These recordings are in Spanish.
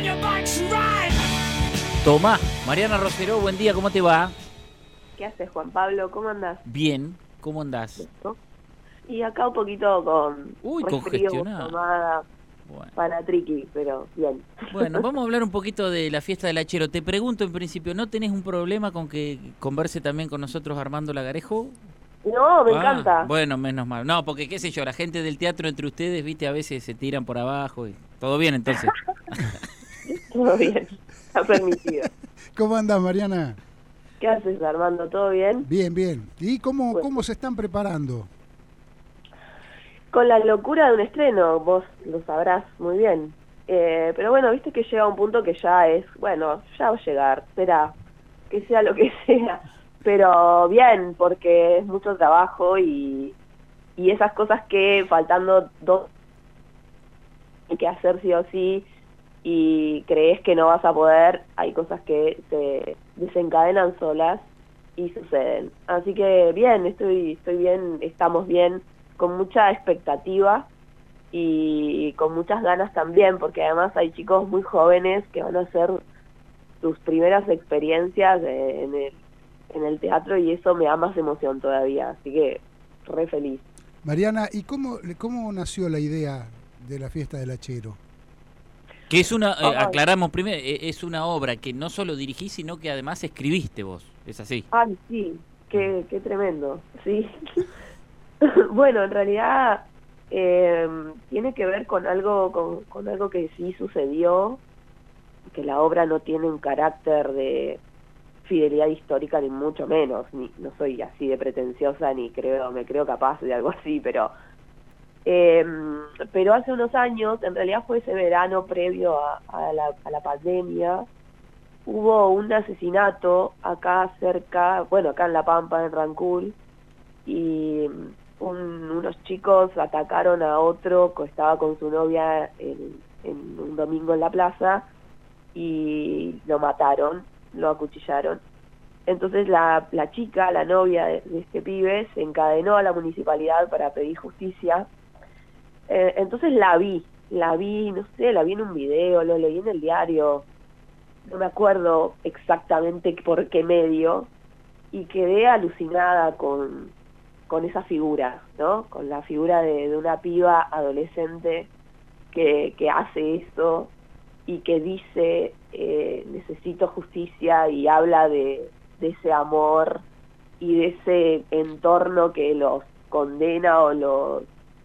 Tomás, Mariana Roseró, buen día, ¿cómo te va? ¿Qué haces, Juan Pablo? ¿Cómo andás? Bien, ¿cómo andás? Y acá un poquito con resfrío, congestionada. tomada, Bueno. para triqui, pero bien. Bueno, vamos a hablar un poquito de la fiesta del Hachero. Te pregunto en principio, ¿no tenés un problema con que converse también con nosotros Armando Lagarejo? No, me encanta. Bueno, menos mal. No, porque qué sé yo, la gente del teatro entre ustedes, viste, a veces se tiran por abajo. Todo bien, entonces. Todo bien, está permitido. ¿Cómo andás, Mariana? ¿Qué haces, Armando? ¿Todo bien? Bien, bien. ¿Y cómo se están preparando? Con la locura de un estreno, vos lo sabrás muy bien. Pero bueno, viste que llega un punto que ya es, bueno, ya va a llegar, será, que sea lo que sea. Pero bien, porque es mucho trabajo y esas cosas que faltando dos hay que hacer sí o sí y crees que no vas a poder, hay cosas que se desencadenan solas y suceden. Así que bien, estoy bien, estamos bien, con mucha expectativa y con muchas ganas también, porque además hay chicos muy jóvenes que van a hacer sus primeras experiencias en el teatro y eso me da más emoción todavía, así que re feliz. Mariana, ¿y cómo nació la idea de la fiesta del Hachero? Que es una, aclaramos primero, es una obra que no solo dirigís, sino que además escribiste vos, ¿es así? Ay, sí, qué tremendo, sí. Bueno, en realidad tiene que ver con algo con algo que sí sucedió, que la obra no tiene un carácter de fidelidad histórica ni mucho menos, no soy así de pretenciosa ni me creo capaz de algo así, pero hace unos años, en realidad fue ese verano previo a la pandemia, hubo un asesinato acá cerca, bueno, acá en La Pampa, en Rancul, y unos chicos atacaron a otro que estaba con su novia en un domingo en la plaza y lo mataron, lo acuchillaron. Entonces la chica, la novia de este pibe, se encadenó a la municipalidad para pedir justicia. Entonces la vi, no sé, la vi en un video, lo leí en el diario, no me acuerdo exactamente por qué medio, y quedé alucinada con esa figura, ¿no? Con la figura de una piba adolescente que hace eso y que dice necesito justicia y habla de ese amor y de ese entorno que los condena o los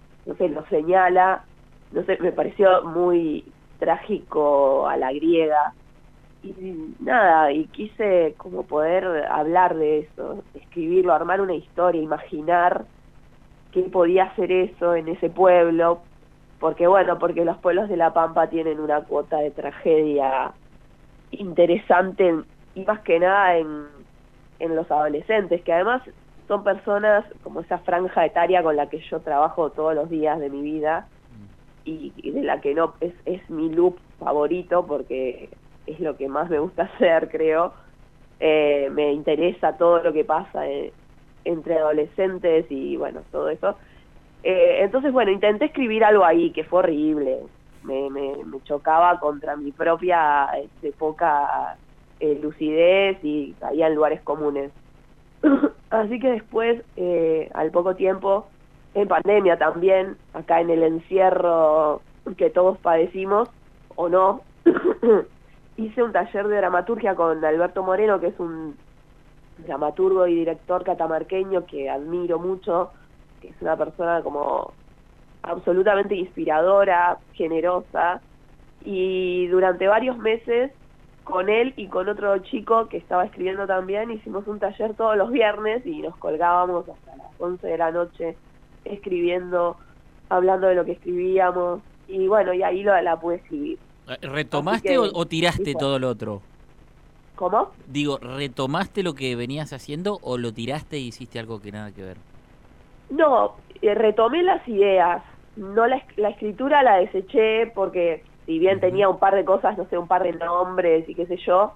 señala. No sé, me pareció muy trágico a la griega y nada, y quise como poder hablar de eso, escribirlo, armar una historia, imaginar qué podía ser eso en ese pueblo, porque los pueblos de La Pampa tienen una cuota de tragedia interesante y más que nada en los adolescentes, que además son personas como esa franja etaria con la que yo trabajo todos los días de mi vida y de la que no es mi loop favorito porque es lo que más me gusta hacer, creo. Me interesa todo lo que pasa entre adolescentes y bueno, todo eso. Entonces, bueno, intenté escribir algo ahí que fue horrible. Me chocaba contra mi propia poca lucidez y caía en lugares comunes. Así que después, al poco tiempo, en pandemia también, acá en el encierro que todos padecimos, o no, hice un taller de dramaturgia con Alberto Moreno, que es un dramaturgo y director catamarqueño que admiro mucho, que es una persona como absolutamente inspiradora, generosa, y durante varios meses con él y con otro chico que estaba escribiendo también hicimos un taller todos los viernes y nos colgábamos hasta las 11 de la noche escribiendo, hablando de lo que escribíamos, y bueno, y ahí la pude escribir. ¿Retomaste o tiraste todo lo otro? ¿Cómo? Digo, ¿retomaste lo que venías haciendo o lo tiraste y hiciste algo que nada que ver? No, retomé las ideas, no la escritura la deseché porque si bien tenía un par de cosas, no sé, un par de nombres y qué sé yo,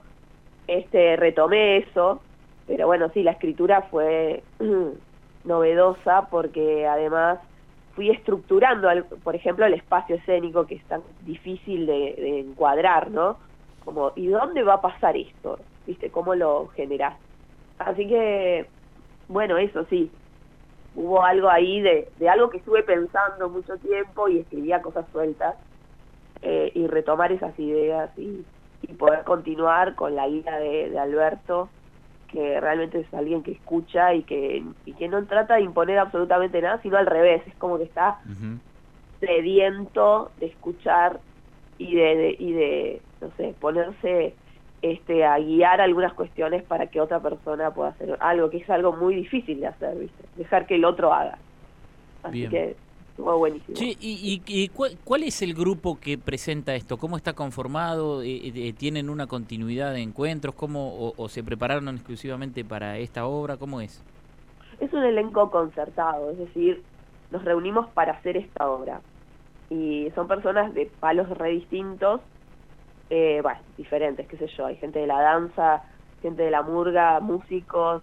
retomé eso, pero bueno, sí, la escritura fue novedosa porque además fui estructurando, por ejemplo, el espacio escénico, que es tan difícil de encuadrar, ¿no? Como, ¿y dónde va a pasar esto? ¿Viste? ¿Cómo lo generás? Así que, bueno, eso sí, hubo algo ahí de algo que estuve pensando mucho tiempo y escribía cosas sueltas, y retomar esas ideas y poder continuar con la guía de Alberto, que realmente es alguien que escucha y que no trata de imponer absolutamente nada, sino al revés, es como que está sediento de escuchar y de no sé, ponerse a guiar algunas cuestiones para que otra persona pueda hacer algo, que es algo muy difícil de hacer, ¿viste? Dejar que el otro haga. Así Bien. que estuvo buenísimo. Sí, ¿y cuál es el grupo que presenta esto? ¿Cómo está conformado? ¿Tienen una continuidad de encuentros? ¿O se prepararon exclusivamente para esta obra? ¿Cómo es? Es un elenco concertado, es decir, nos reunimos para hacer esta obra. Y son personas de palos re distintos, diferentes, qué sé yo. Hay gente de la danza, gente de la murga, músicos,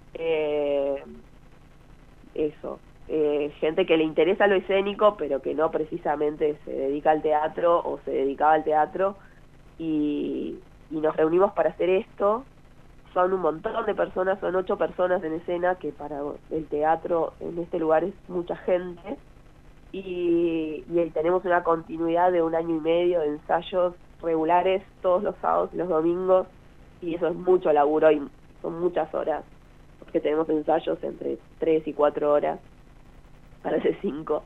gente que le interesa lo escénico, pero que no precisamente se dedica al teatro o se dedicaba al teatro, y nos reunimos para hacer esto. Son un montón de personas, son 8 personas en escena, que para el teatro en este lugar es mucha gente, y tenemos una continuidad de 1 año y medio de ensayos regulares todos los sábados y los domingos, y eso es mucho laburo y son muchas horas, porque tenemos ensayos entre 3 y 4 horas, para hacer 5.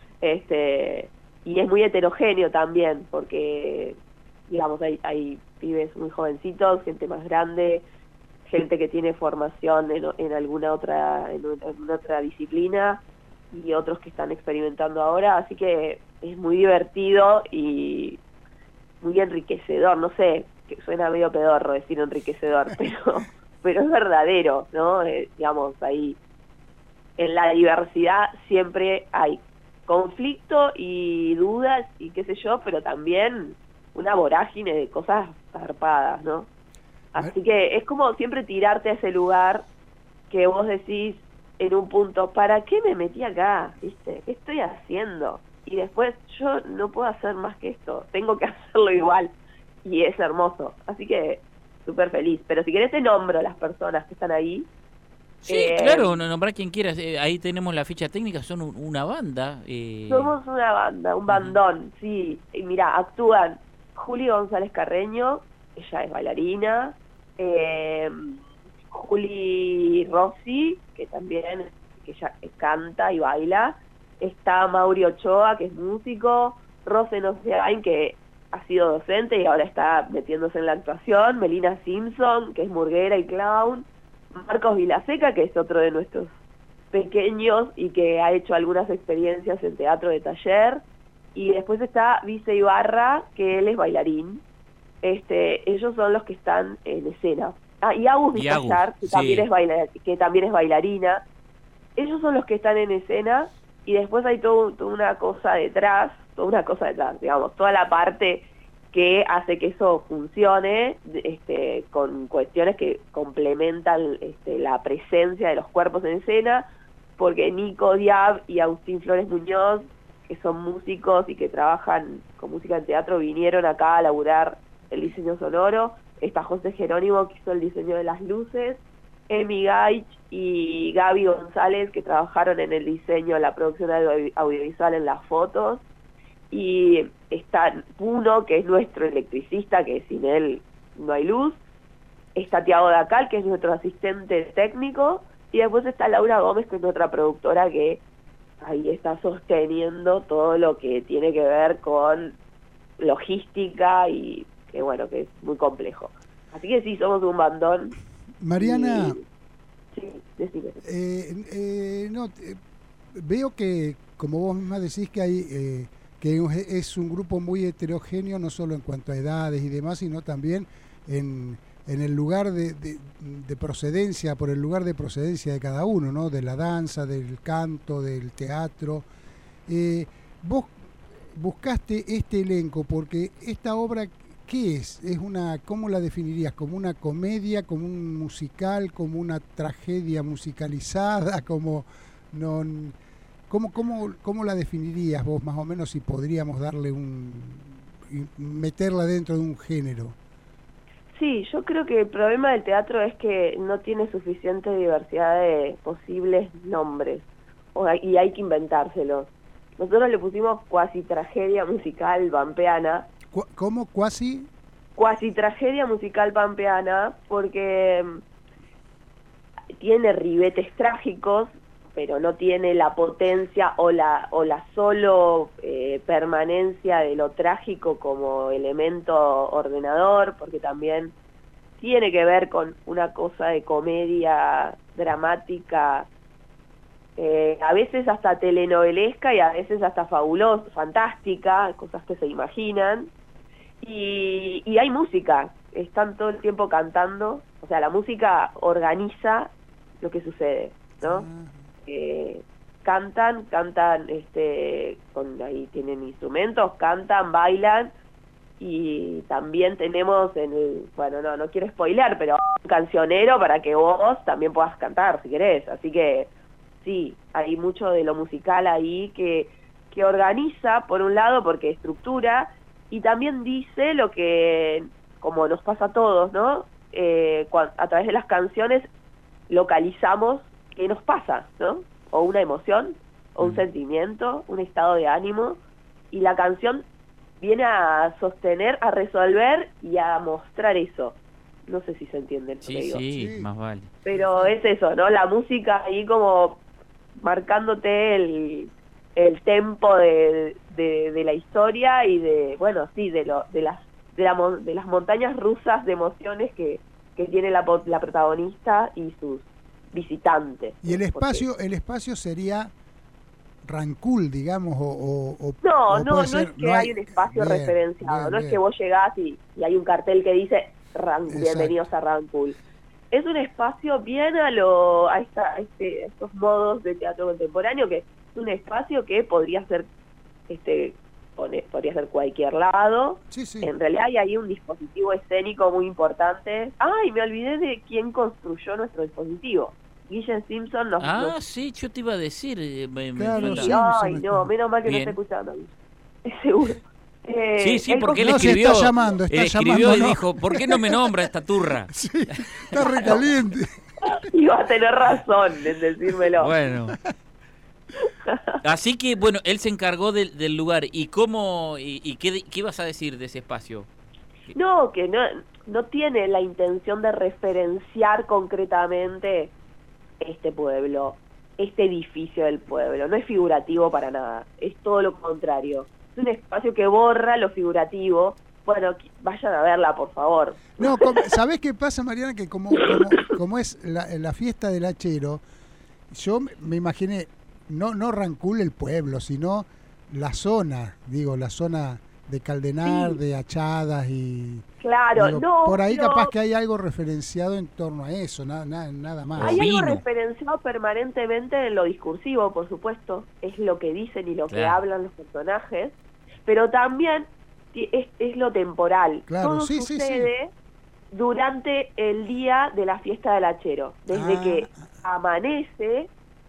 Y es muy heterogéneo también, porque digamos hay pibes muy jovencitos, gente más grande, gente que tiene formación en alguna otra disciplina, y otros que están experimentando ahora, así que es muy divertido y muy enriquecedor. No sé, que suena medio pedorro decir enriquecedor, pero es verdadero, ¿no? Digamos, ahí en la diversidad siempre hay conflicto y dudas y qué sé yo, pero también una vorágine de cosas zarpadas, ¿no? Así que es como siempre tirarte a ese lugar que vos decís en un punto, ¿para qué me metí acá? ¿Viste? ¿Qué estoy haciendo? Y después, yo no puedo hacer más que esto, tengo que hacerlo igual, y es hermoso. Así que súper feliz. Pero si querés te nombro las personas que están ahí. Sí, claro, nombrar quien quieras. Ahí tenemos la ficha técnica, son una banda. Somos una banda, un bandón, sí. Y mirá, actúan Juli González Carreño, ella es bailarina, Juli Rossi, que también que ella canta y baila, está Mauri Ochoa, que es músico, Rose Nociain, que ha sido docente y ahora está metiéndose en la actuación, Melina Simpson, que es murguera y clown, Marcos Vilaseca, que es otro de nuestros pequeños y que ha hecho algunas experiencias en teatro de taller, y después está Vice Ibarra, que él es bailarín. Ellos son los que están en escena. Y Agus Vizcayar, que, sí, que también es bailarina. Ellos son los que están en escena, y después hay toda una cosa detrás, digamos, toda la parte que hace que eso funcione, con cuestiones que complementan la presencia de los cuerpos en escena, porque Nico Diab y Agustín Flores Muñoz, que son músicos y que trabajan con música en teatro, vinieron acá a laburar el diseño sonoro. Está José Jerónimo, que hizo el diseño de las luces, Emi Gaich y Gaby González, que trabajaron en el diseño, la producción audiovisual, en las fotos, y está Puno, que es nuestro electricista, que sin él no hay luz, está Tiago Dacal, que es nuestro asistente técnico, y después está Laura Gómez, que es nuestra productora, que ahí está sosteniendo todo lo que tiene que ver con logística, y que bueno, que es muy complejo. Así que sí, somos un bandón. Mariana, sí, decime. Veo que, como vos misma decís, que hay que es un grupo muy heterogéneo, no solo en cuanto a edades y demás, sino también en el lugar de procedencia, por el lugar de procedencia de cada uno, ¿no? De la danza, del canto, del teatro. Vos buscaste este elenco porque esta obra, ¿qué es? ¿Cómo la definirías? ¿Como una comedia, como un musical, como una tragedia musicalizada, como ¿Cómo la definirías vos más o menos si podríamos darle meterla dentro de un género? Sí, yo creo que el problema del teatro es que no tiene suficiente diversidad de posibles nombres y hay que inventárselos. Nosotros le pusimos cuasi tragedia musical pampeana. ¿Cómo? ¿Cuasi? Cuasi tragedia musical pampeana porque tiene ribetes trágicos, pero no tiene la potencia o la solo permanencia de lo trágico como elemento ordenador, porque también tiene que ver con una cosa de comedia dramática, a veces hasta telenovelesca y a veces hasta fabulosa, fantástica, cosas que se imaginan, y hay música, están todo el tiempo cantando, o sea, la música organiza lo que sucede, ¿no? Cantan, ahí tienen instrumentos, cantan, bailan, y también tenemos no quiero spoilear, pero un cancionero para que vos también puedas cantar si querés, así que sí, hay mucho de lo musical ahí que organiza, por un lado, porque estructura, y también dice lo que, como nos pasa a todos, ¿no? A través de las canciones localizamos qué nos pasa, ¿no? O una emoción, o un sentimiento, un estado de ánimo, y la canción viene a sostener, a resolver y a mostrar eso. No sé si se entiende lo que digo. Sí, más vale. Pero es eso, ¿no? La música ahí como marcándote el tempo de la historia y de las montañas rusas de emociones que tiene la protagonista y sus visitantes. Y el espacio sería Rancul, digamos, no es que hay un espacio referenciado, no es que vos llegás y hay un cartel que dice bienvenidos a Rancul. Es un espacio bien a estos modos de teatro contemporáneo, que es un espacio que podría ser podría ser cualquier lado. Sí. En realidad hay ahí un dispositivo escénico muy importante. Ay, me olvidé de quién construyó nuestro dispositivo. Guillen Simpson sí, yo te iba a decir. Claro, ay, no, menos mal que no está escuchando. Seguro. Sí, porque él escribió. Está llamando, y dijo, ¿por qué no me nombra esta turra? Sí, está recaliente. Iba a tener razón en decírmelo. Bueno. Así que, bueno, él se encargó del lugar. ¿Y cómo y qué vas a decir de ese espacio? No, que no tiene la intención de referenciar concretamente este pueblo, este edificio del pueblo. No es figurativo para nada, es todo lo contrario. Es un espacio que borra lo figurativo. Bueno, vayan a verla, por favor. No, ¿sabés qué pasa, Mariana? Que como es la fiesta del hachero, yo me imaginé, no Rancul el pueblo, sino la zona de Caldenar, sí, de Achadas y... Claro, digo, por ahí capaz que hay algo referenciado en torno a eso, nada más. Hay algo referenciado permanentemente en lo discursivo, por supuesto, es lo que dicen y lo que hablan los personajes, pero también es lo temporal. Claro, todo sucede durante el día de la fiesta del hachero, desde que amanece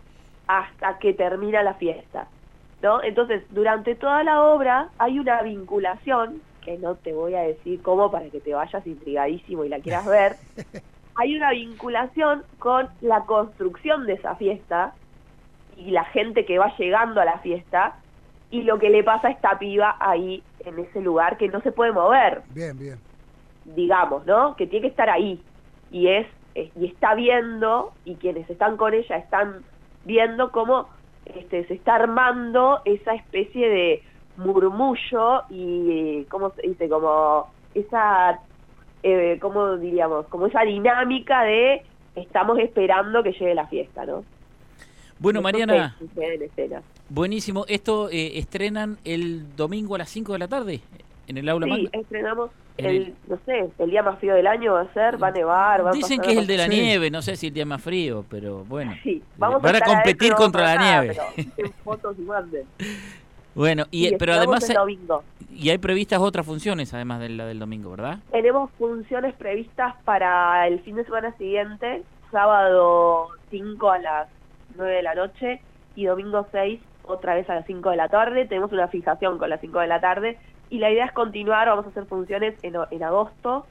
hasta que termina la fiesta, ¿no? Entonces, durante toda la obra hay una vinculación, que no te voy a decir cómo para que te vayas intrigadísimo y la quieras ver, hay una vinculación con la construcción de esa fiesta y la gente que va llegando a la fiesta y lo que le pasa a esta piba ahí en ese lugar que no se puede mover. Bien. Digamos, ¿no? Que tiene que estar ahí y está viendo, y quienes están con ella están viendo cómo se está armando esa especie de murmullo y ¿cómo se dice? Como esa ¿cómo diríamos? Como esa dinámica de estamos esperando que llegue la fiesta, ¿no? Bueno, Mariana, en escena. Buenísimo. ¿Esto estrenan el domingo a las 5 de la tarde en el Aula Magna? Sí, estrenamos el día más frío del año va a ser, va a nevar, Dicen que es el de la nieve, no sé si el día más frío, pero bueno. Sí, van a competir contra la nieve. En fotos y manden. Bueno, pero además y hay previstas otras funciones además de la del domingo, ¿verdad? Tenemos funciones previstas para el fin de semana siguiente, sábado 5 a las 9 de la noche y domingo 6 otra vez a las 5 de la tarde, tenemos una fijación con las 5 de la tarde, y la idea es continuar, vamos a hacer funciones en agosto,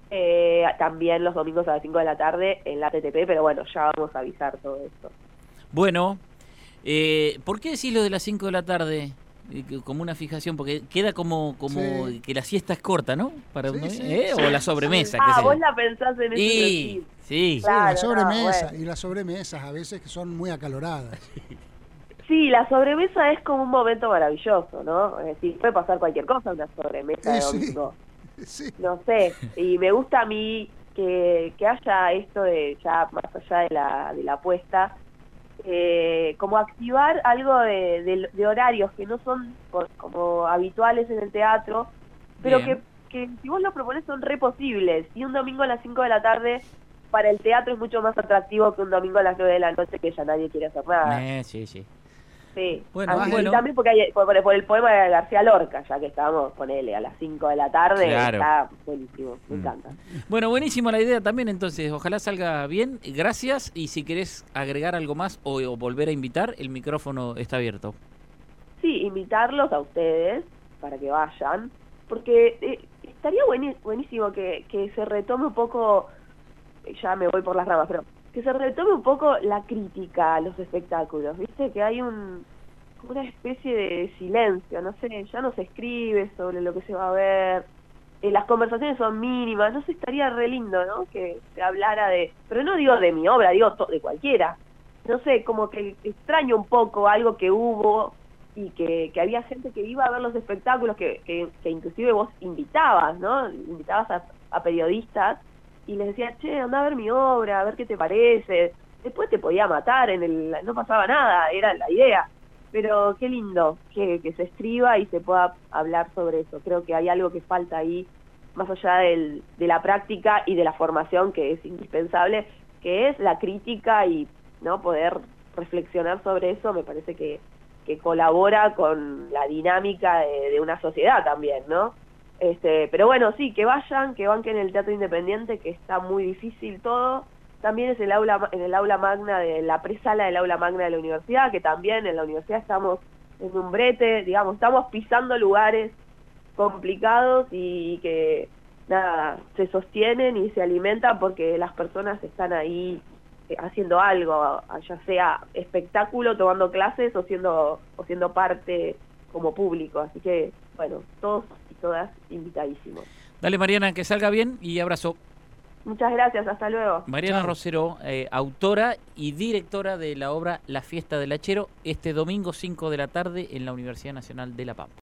también los domingos a las 5 de la tarde en la TTP, pero bueno, ya vamos a avisar todo esto. Bueno, ¿por qué decís lo de las 5 de la tarde? Como una fijación, porque queda como Sí. que la siesta es corta, ¿no? Para Sí, uno, sí, o la sobremesa. Ah, qué sé yo. vos la pensás en ese Sí, sentido. sí. Claro, la sobremesa, bueno. y las sobremesas a veces que son muy acaloradas. Sí, la sobremesa es como un momento maravilloso, ¿no? Es decir, puede pasar cualquier cosa una sobremesa de Sí, domingo. sí. No sé, y me gusta a mí que haya esto de ya más allá de la apuesta, como activar algo de horarios que no son como habituales en el teatro, pero Bien. que si vos lo propones son re posibles. Y un domingo a las 5 de la tarde para el teatro es mucho más atractivo que un domingo a las 9 de la noche que ya nadie quiere hacer nada. Sí, sí. Sí, Bueno, así, bueno. y también porque hay, por el poema de García Lorca, ya que estábamos, ponele, a las 5 de la tarde, Claro. está buenísimo, me Mm. encanta. Bueno, buenísima la idea también, entonces, ojalá salga bien. Gracias, y si querés agregar algo más o volver a invitar, el micrófono está abierto. Sí, invitarlos a ustedes para que vayan, porque estaría buenísimo que se retome un poco, ya me voy por las ramas, pero que se retome un poco la crítica a los espectáculos, ¿viste? Que hay como una especie de silencio, no sé, ya no se escribe sobre lo que se va a ver, las conversaciones son mínimas, no sé, estaría re lindo, ¿no? Que se hablara pero no digo de mi obra, digo de cualquiera, no sé, como que extraño un poco algo que hubo y que había gente que iba a ver los espectáculos, que inclusive vos invitabas, ¿no? Invitabas a periodistas y les decías, che, anda a ver mi obra, a ver qué te parece. Después te podía matar, no pasaba nada, era la idea. Pero qué lindo que se escriba y se pueda hablar sobre eso. Creo que hay algo que falta ahí, más allá de la práctica y de la formación, que es indispensable, que es la crítica y no poder reflexionar sobre eso. Me parece que colabora con la dinámica de una sociedad también, ¿no? Pero bueno, sí, que vayan, que banquen el teatro independiente, que está muy difícil todo. También es en el aula magna de la presala del aula magna de la universidad, que también en la universidad estamos en un brete, digamos, estamos pisando lugares complicados y que nada, se sostienen y se alimentan porque las personas están ahí haciendo algo, ya sea espectáculo, tomando clases o siendo parte como público. Así que, bueno, todos y todas invitadísimos. Dale, Mariana, que salga bien y abrazo. Muchas gracias, hasta luego. Mariana Chao. Rosero, autora y directora de la obra La Fiesta del Hachero, este domingo 5 de la tarde en la Universidad Nacional de La Pampa.